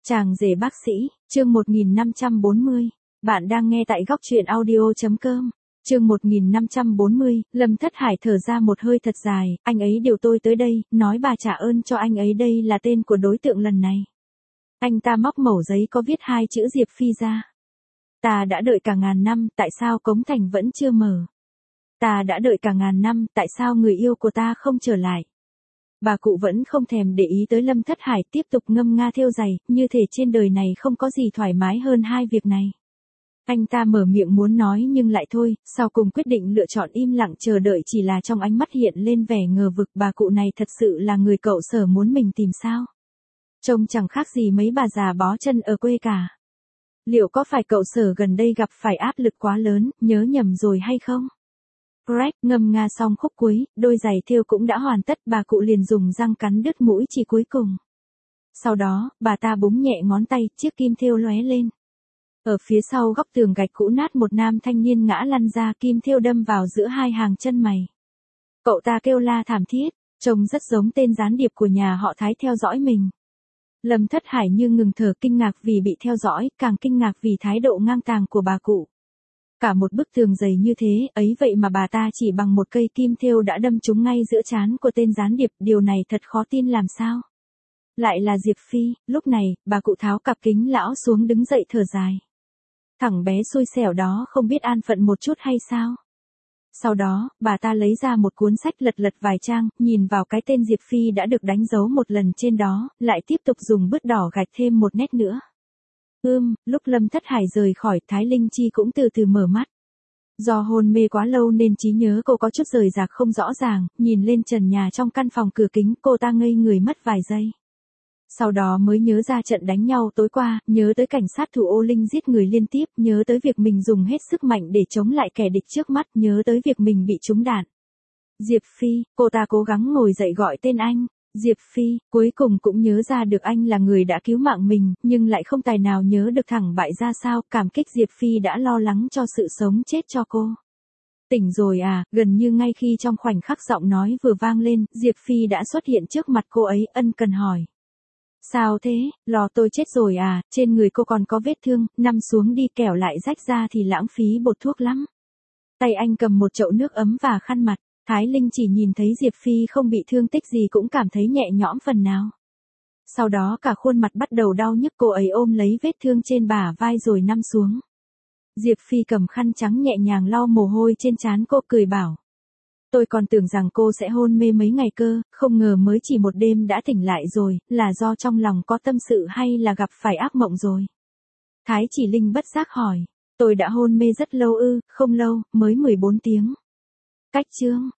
Chàng rể bác sĩ, chương 1540. Bạn đang nghe tại góc truyện audio.com. Chương 1540, Lâm Thất Hải thở ra một hơi thật dài, anh ấy điều tôi tới đây, nói bà trả ơn cho anh ấy, đây là tên của đối tượng lần này. Anh ta móc mẩu giấy có viết hai chữ Diệp Phi ra. Ta đã đợi cả ngàn năm, tại sao cống thành vẫn chưa mở? Ta đã đợi cả ngàn năm, tại sao người yêu của ta không trở lại? Bà cụ vẫn không thèm để ý tới Lâm Thất Hải, tiếp tục ngâm nga thêu giày, như thể trên đời này không có gì thoải mái hơn hai việc này. Anh ta mở miệng muốn nói nhưng lại thôi, sau cùng quyết định lựa chọn im lặng chờ đợi, chỉ là trong ánh mắt hiện lên vẻ ngờ vực. Bà cụ này thật sự là người cậu Sở muốn mình tìm sao? Trông chẳng khác gì mấy bà già bó chân ở quê cả. Liệu có phải cậu Sở gần đây gặp phải áp lực quá lớn, nhớ nhầm rồi hay không? Greg ngâm nga xong khúc cuối, đôi giày thêu cũng đã hoàn tất, bà cụ liền dùng răng cắn đứt mũi chỉ cuối cùng. Sau đó, bà ta búng nhẹ ngón tay, chiếc kim thêu lóe lên. Ở phía sau góc tường gạch cũ nát, một nam thanh niên ngã lăn ra, kim thêu đâm vào giữa hai hàng chân mày. Cậu ta kêu la thảm thiết, trông rất giống tên gián điệp của nhà họ Thái theo dõi mình. Lâm Thất Hải như ngừng thở, kinh ngạc vì bị theo dõi, càng kinh ngạc vì thái độ ngang tàng của bà cụ. Cả một bức tường dày như thế, ấy vậy mà bà ta chỉ bằng một cây kim thêu đã đâm trúng ngay giữa trán của tên gián điệp, điều này thật khó tin làm sao. Lại là Diệp Phi. Lúc này, bà cụ tháo cặp kính lão xuống, đứng dậy thở dài. Thằng bé xui xẻo đó không biết an phận một chút hay sao? Sau đó, bà ta lấy ra một cuốn sách, lật lật vài trang, nhìn vào cái tên Diệp Phi đã được đánh dấu một lần trên đó, lại tiếp tục dùng bút đỏ gạch thêm một nét nữa. Lúc Lâm Thất Hải rời khỏi, Thái Linh Chi cũng từ từ mở mắt. Do hôn mê quá lâu nên trí nhớ cô có chút rời rạc không rõ ràng, nhìn lên trần nhà trong căn phòng cửa kính, cô ta ngây người mất vài giây. Sau đó mới nhớ ra trận đánh nhau tối qua, nhớ tới cảnh sát thủ Ô Linh giết người liên tiếp, nhớ tới việc mình dùng hết sức mạnh để chống lại kẻ địch trước mắt, nhớ tới việc mình bị trúng đạn. Diệp Phi, cô ta cố gắng ngồi dậy gọi tên anh. Diệp Phi, cuối cùng cũng nhớ ra được anh là người đã cứu mạng mình, nhưng lại không tài nào nhớ được thẳng bại ra sao. Cảm kích Diệp Phi đã lo lắng cho sự sống chết cho cô. Tỉnh rồi à? Gần như ngay khi trong khoảnh khắc giọng nói vừa vang lên, Diệp Phi đã xuất hiện trước mặt cô ấy, ân cần hỏi. Sao thế, lo tôi chết rồi à? Trên người cô còn có vết thương, nằm xuống đi, kẻo lại rách ra thì lãng phí bột thuốc lắm. Tay anh cầm một chậu nước ấm và khăn mặt. Thái Linh chỉ nhìn thấy Diệp Phi không bị thương tích gì cũng cảm thấy nhẹ nhõm phần nào. Sau đó cả khuôn mặt bắt đầu đau nhức, cô ấy ôm lấy vết thương trên bả vai rồi nằm xuống. Diệp Phi cầm khăn trắng nhẹ nhàng lau mồ hôi trên trán cô, cười bảo. Tôi còn tưởng rằng cô sẽ hôn mê mấy ngày cơ, không ngờ mới chỉ một đêm đã tỉnh lại rồi, là do trong lòng có tâm sự hay là gặp phải ác mộng rồi? Thái Chỉ Linh bất giác hỏi. Tôi đã hôn mê rất lâu ư? Không lâu, mới 14 tiếng. Cách chương.